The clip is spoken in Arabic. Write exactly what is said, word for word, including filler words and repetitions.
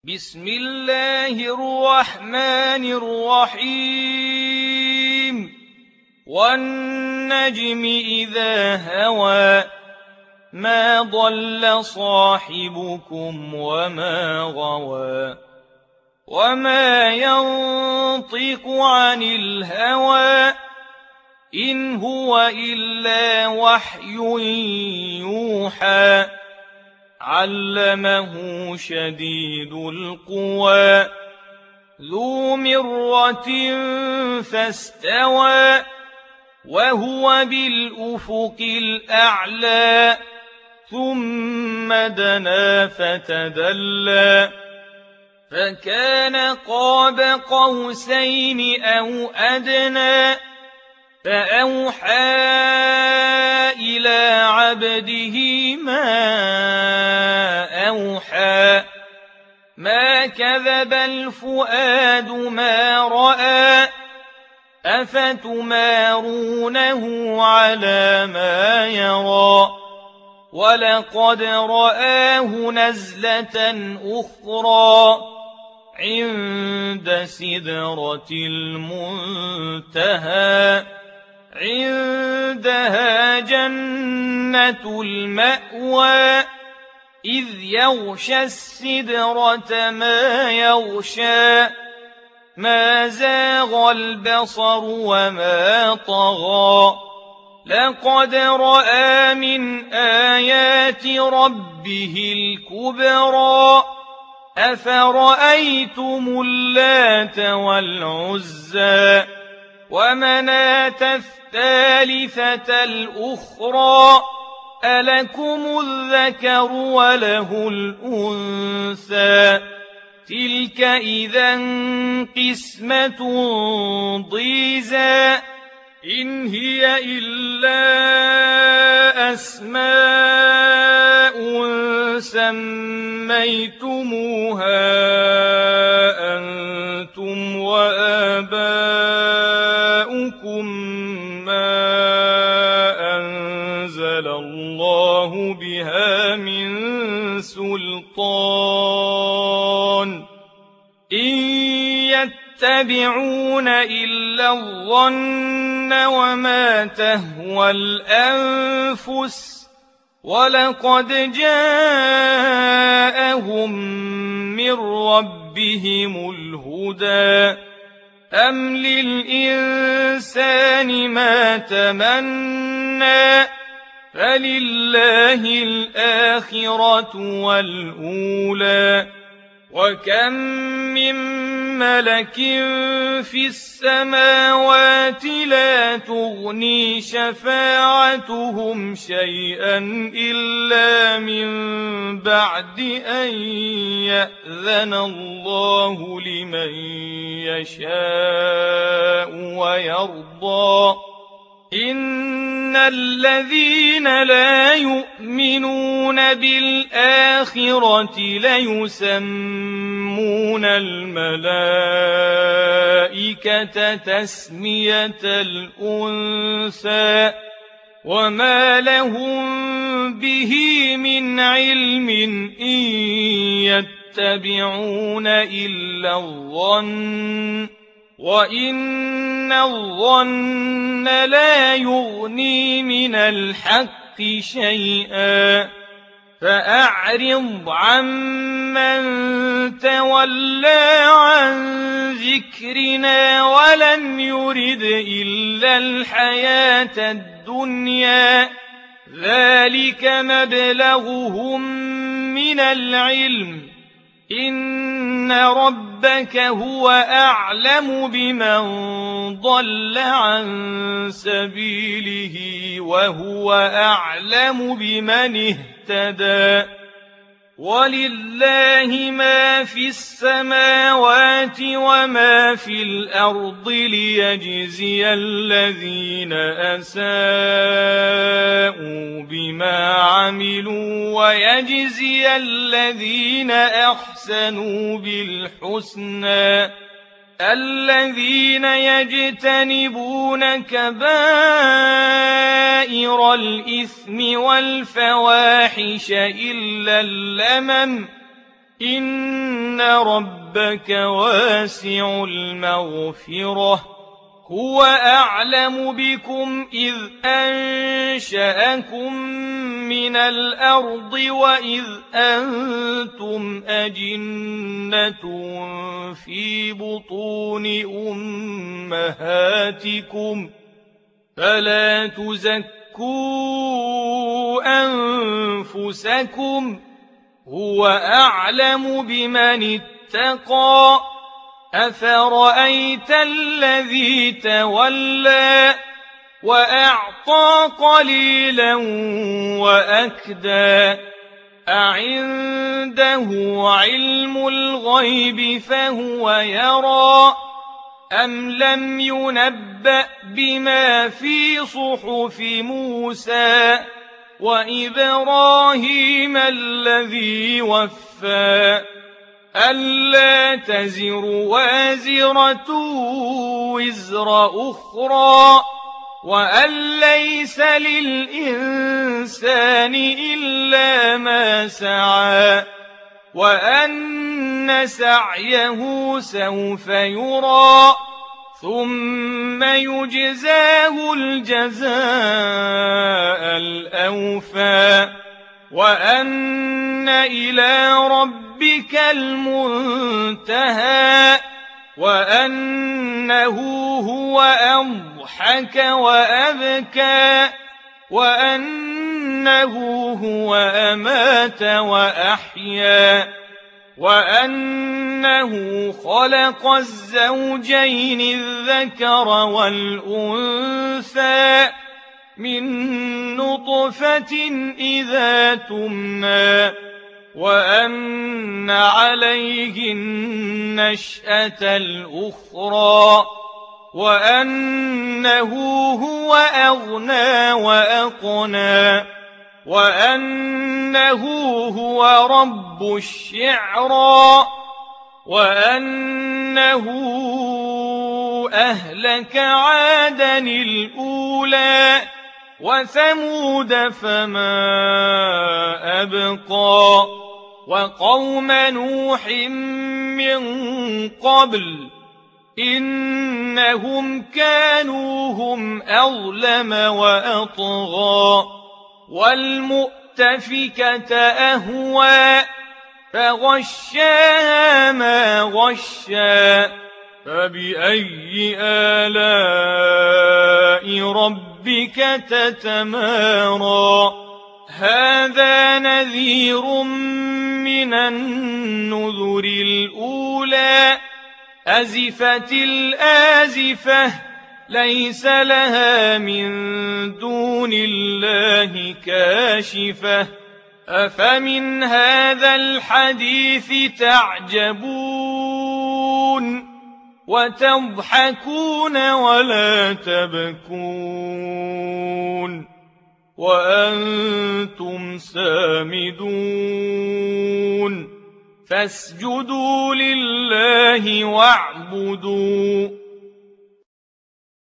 بسم الله الرحمن الرحيم والنجم إذا هوى ما ضل صاحبكم وما غوى وما ينطق عن الهوى إن هو إلا وحي يوحى علمه شديد القوى ذو مرة فاستوى وهو بالأفق الأعلى ثم دنا فتدلى فكان قاب قوسين أو أدنى فأوحى إلى عبده ما أوحى ما كذب الفؤاد ما رأى أفتمارونه على ما يرى ولقد رآه نزلة أخرى عند سدرة المنتهى عندها جنة المأوى إذ يغشى السدرة ما يغشى ما زاغ البصر وما طغى لقد رأى من آيات ربه الكبرى أفرأيتم اللات والعزى ومناة الثالثة الأخرى ألكم الذكر وله الأنثى تلك إذا قسمة ضيزى إن هي إلا أسماء سميتموها أنتم وآباؤكم ما أنزل الله بها من سلطان إن يتبعون إلا الظن وما تهوى الأنفس ولقد جاءهم من ربهم الهدى أم للإنسان ما تمنى فلله الآخرة والأولى وكم من ملك في السماوات لا تغني شفاعتهم شيئا إلا من بعد أن يأذن الله لمن يشاء ويرضى إن الذين لا يؤمنون بالآخرة ليسمون الملائكة تسمية الأنثى وما لهم به من علم إن يتبعون إلا الظن وإن الظن لا يغني من الحق شيئا فأعرض عمن تولى عن ذكرنا ولم يرد إلا الحياة الدنيا ذلك مبلغهم من العلم إن ربك هو أعلم بمن ضل عن سبيله وهو أعلم بمن اهتدى ولله ما في السماوات وما في الأرض ليجزي الذين أساءوا بما عملوا ويجزي الذين أحسنوا بالحسنى الذين يجتنبون كبائر الإثم والفواحش إلا اللمم إن ربك واسع المغفرة هو أعلم بكم إذ أنشأكم من الأرض وإذ أنتم أجنة في بطون أمهاتكم فلا تزكوا أنفسكم هو أعلم بمن اتقى أفرأيت الذي تولى وأعطى قليلا وأكدى أعنده علم الغيب فهو يرى أم لم ينبأ بما في صحف موسى وإبراهيم الذي وفى ألا تزر وازرة وزر أخرى وأن ليس للإنسان إلا ما سعى وأن سعيه سوف يرى ثم يجزاه الجزاء الأوفى وأن إلى ربك المنتهى وأنه هو أضحك وأبكى وأنه هو أمات وأحيا وأنه خلق الزوجين الذكر والأنثى من نطفة إذا تمنى وأن عليه النشأة الأخرى وأنه هو أغنى وأقنى وأنه هو رب الشعرى وأنه أهلك عادا الأولى وثمود فما أبقى وقوم نوح من قبل إنهم كانوا هم أظلم وأطغى والمؤتفكة أهوى فغشاها ما غشا فبأي آلاء ربك تتمارى هذا نذير من النذر الأولى أزفت الآزفة ليس لها من دون الله كاشفة أفمن هذا الحديث تعجبون وتضحكون ولا تبكون وأنتم سامدون فاسجدوا لله واعبدوا